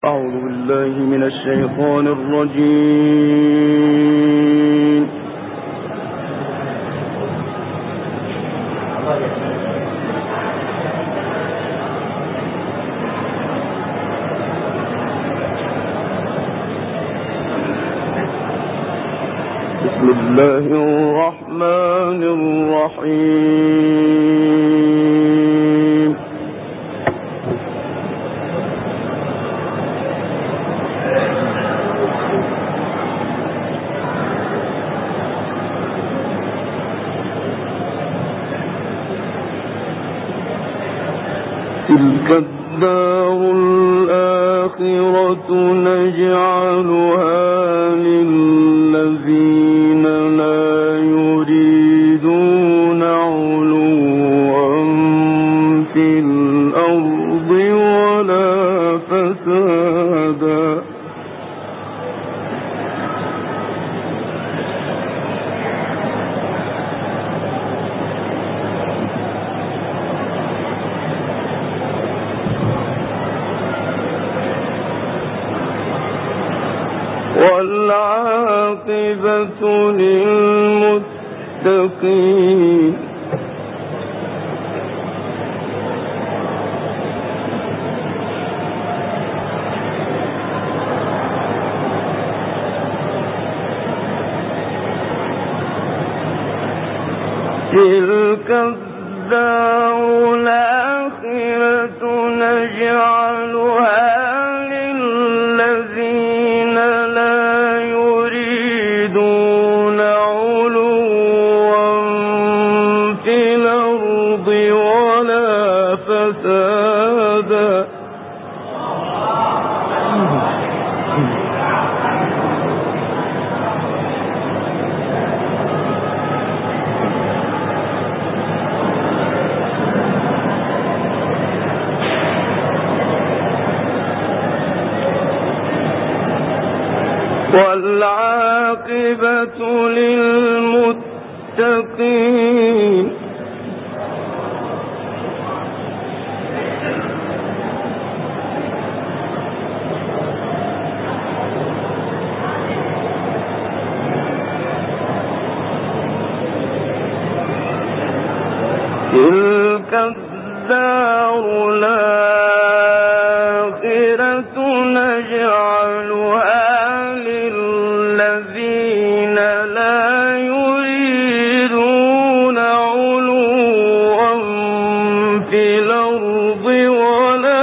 أعوذ بالله من الشيطان الرجيم. بسم الله الرحمن الرحيم. تلك الدار الآخرة نجعلها للذين لا يريدون علوا في الأرض ولا فسادا. والعاقبة للمتقين. تلك الدار الآخرة نجعلها للذين لا يريدون علوا في الأرض ولا فسادا. والعاقبة للمتقين. تلك الدار الآخرة نجعلها للذين لا يريدون علوا في الأرض ولا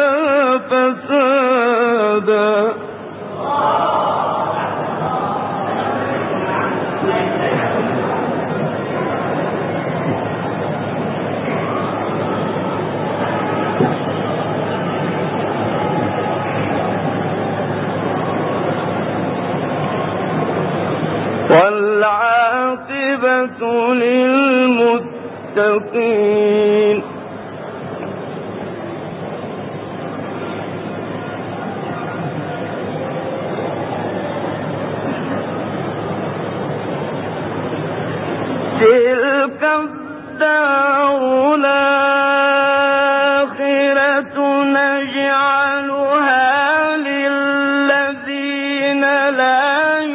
فسادا. والعاقبة للمتقين. تلك الدار الآخرة نجعلها للذين لا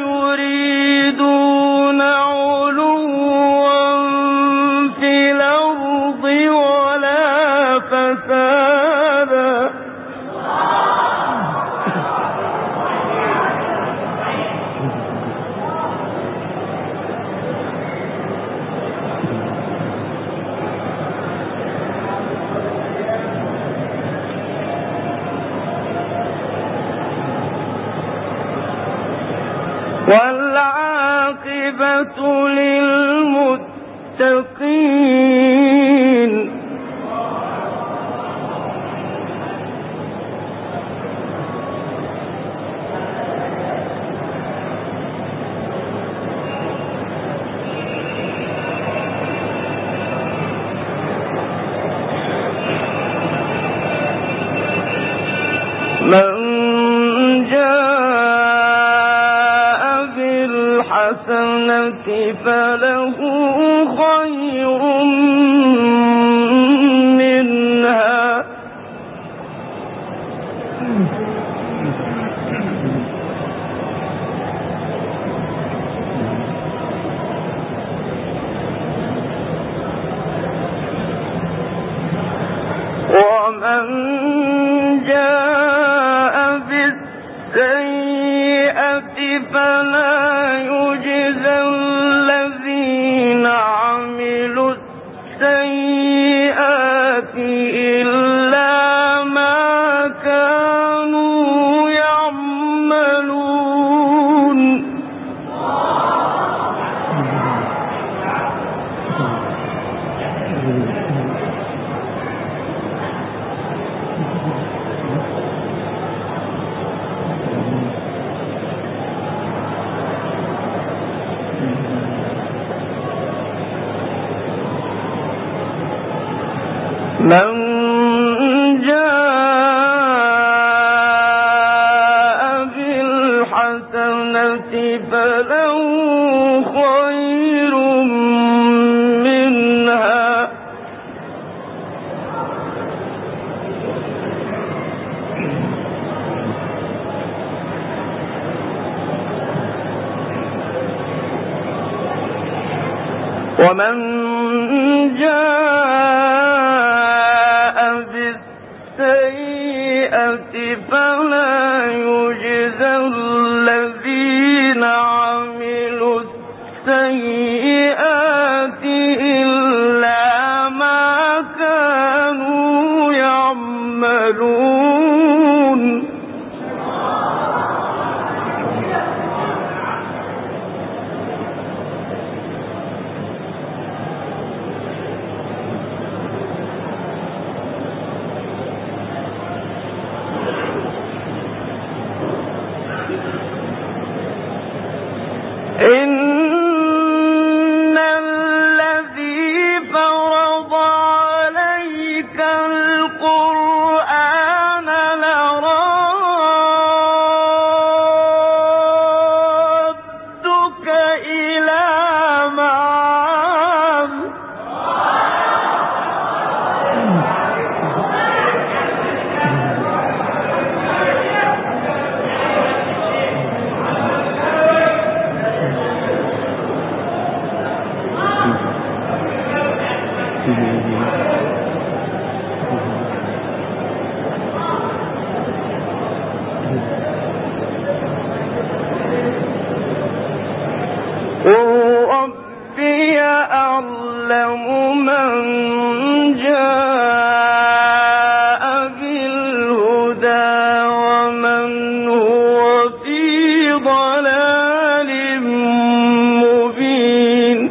يريدون علوا في الأرض ولا فسادا. والعاقبة للمتقين. من جاء بالحسنة فله خير منها بالسيئة فلا يجزى الذين عملوا السيئات إلا ما كانوا يعملون. من جاء بالحسنة فله خير منها ومن جاء بالسيئة فلا يجزى الذين عملوا السيئات إلا ما كانوا يعملون. إن الذي فرض عليك القرآن لرادك إلى معاد قل ربي أعلم من جاء بالهدى ومن هو في ضلال مبين.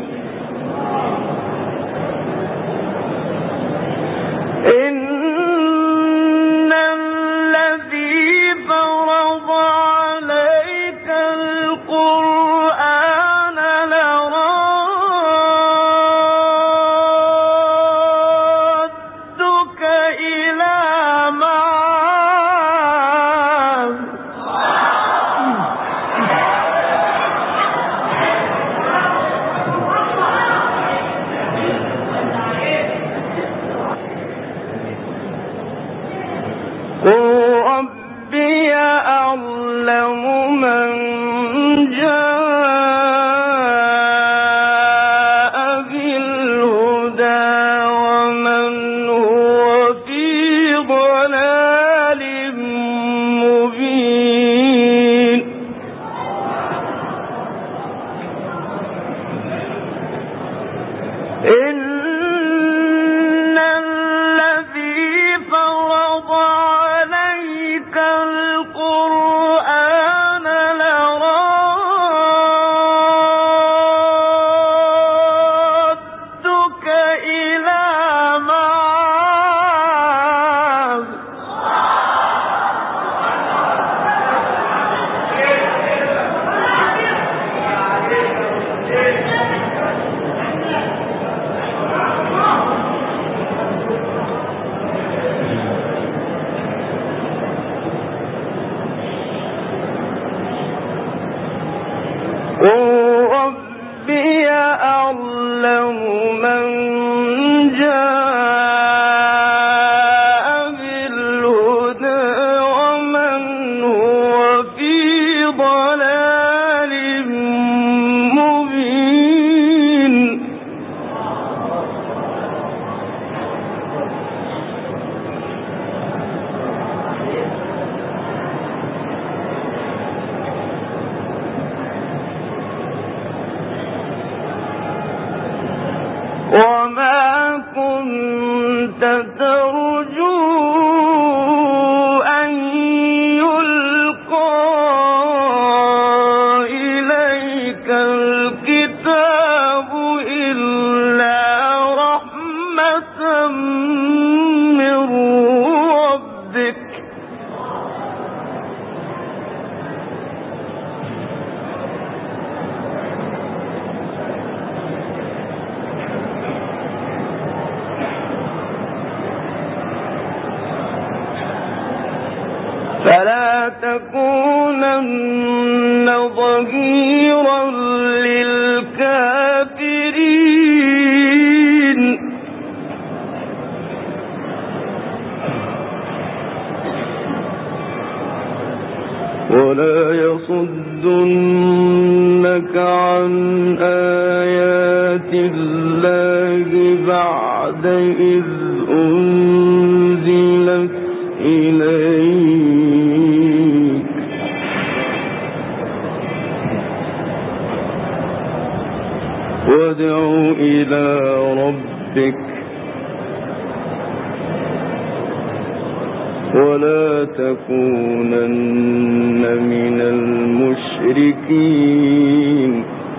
إن الذي فرض عليك القرآن لرادك إلى معاد قل ربي أعلم من جاء بالهدى ومن هو في ضلال مبين. إن الذي فرض عليك القرآن لرادك إلى معاد قل ربي أعلم من جاء بالهدى ومن هو في ضلال مبين. تكونن ظهيرا للكافرين ولا يصدنك عن آيات الله بعد إذ أنزلت إليك وادع إلى ربك ولا تكونن من المشركين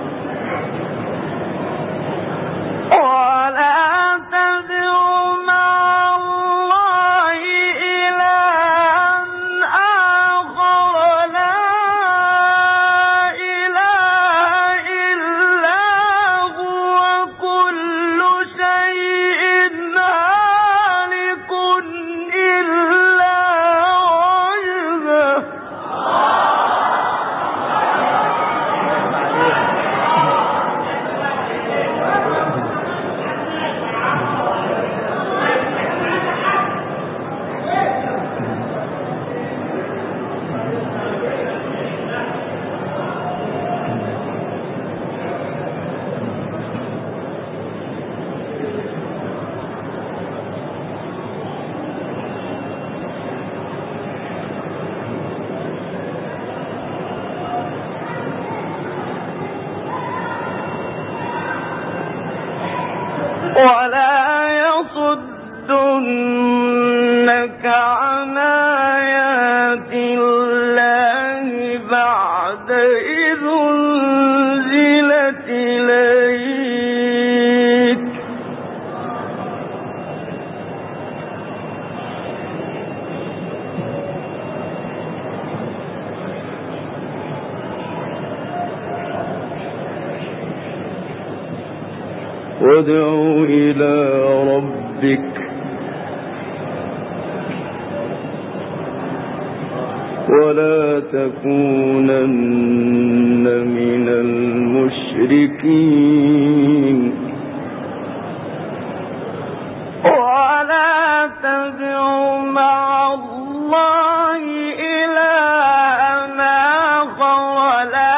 ولا يصدنك عن آيات الله بعد إذ أنزلت إليك وادع إلى ربك ولا تكونن من المشركين ولا تدع مع الله إلها آخر ولا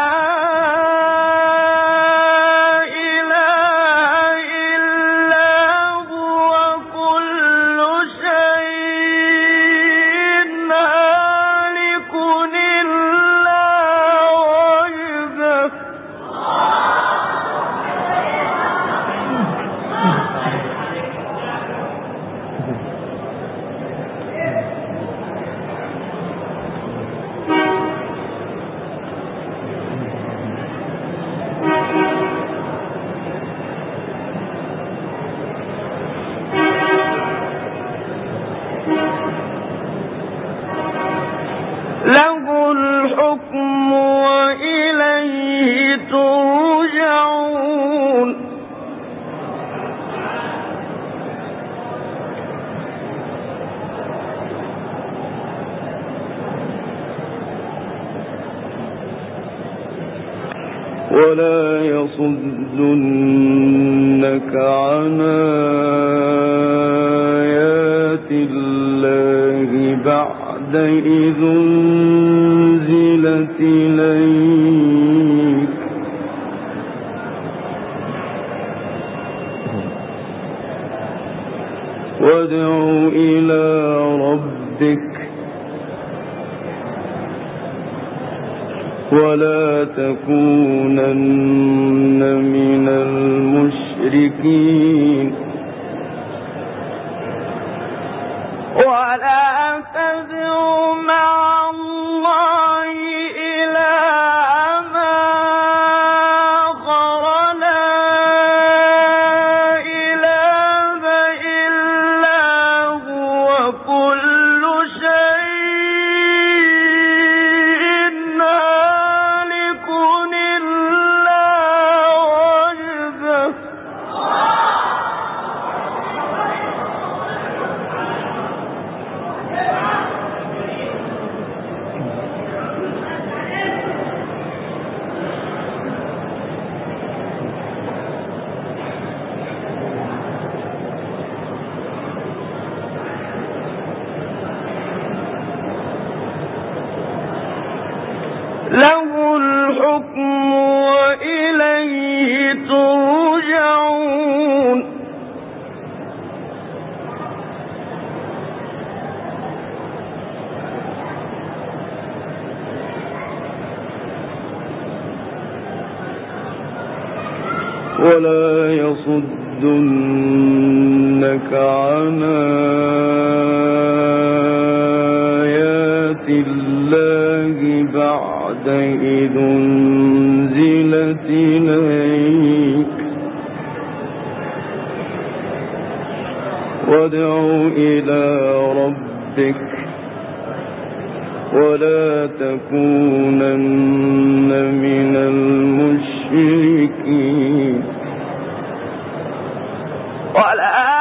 له الحكم وإليه ترجعون ولا يصدنك عن آيات الله بعد إذ أنزلت إليك وادع إلى ربك ولا تكونن من المشركين ولا تدع مع الله إلها آخر لا إله إلا هو كل شيء هالك إلا وجهه له الحكم وإليه ترجعون ولا يصدنك عن آيات الله بعد إذ أنزلت إليك وادع إلى ربك ولا تكونن من المشركين ولا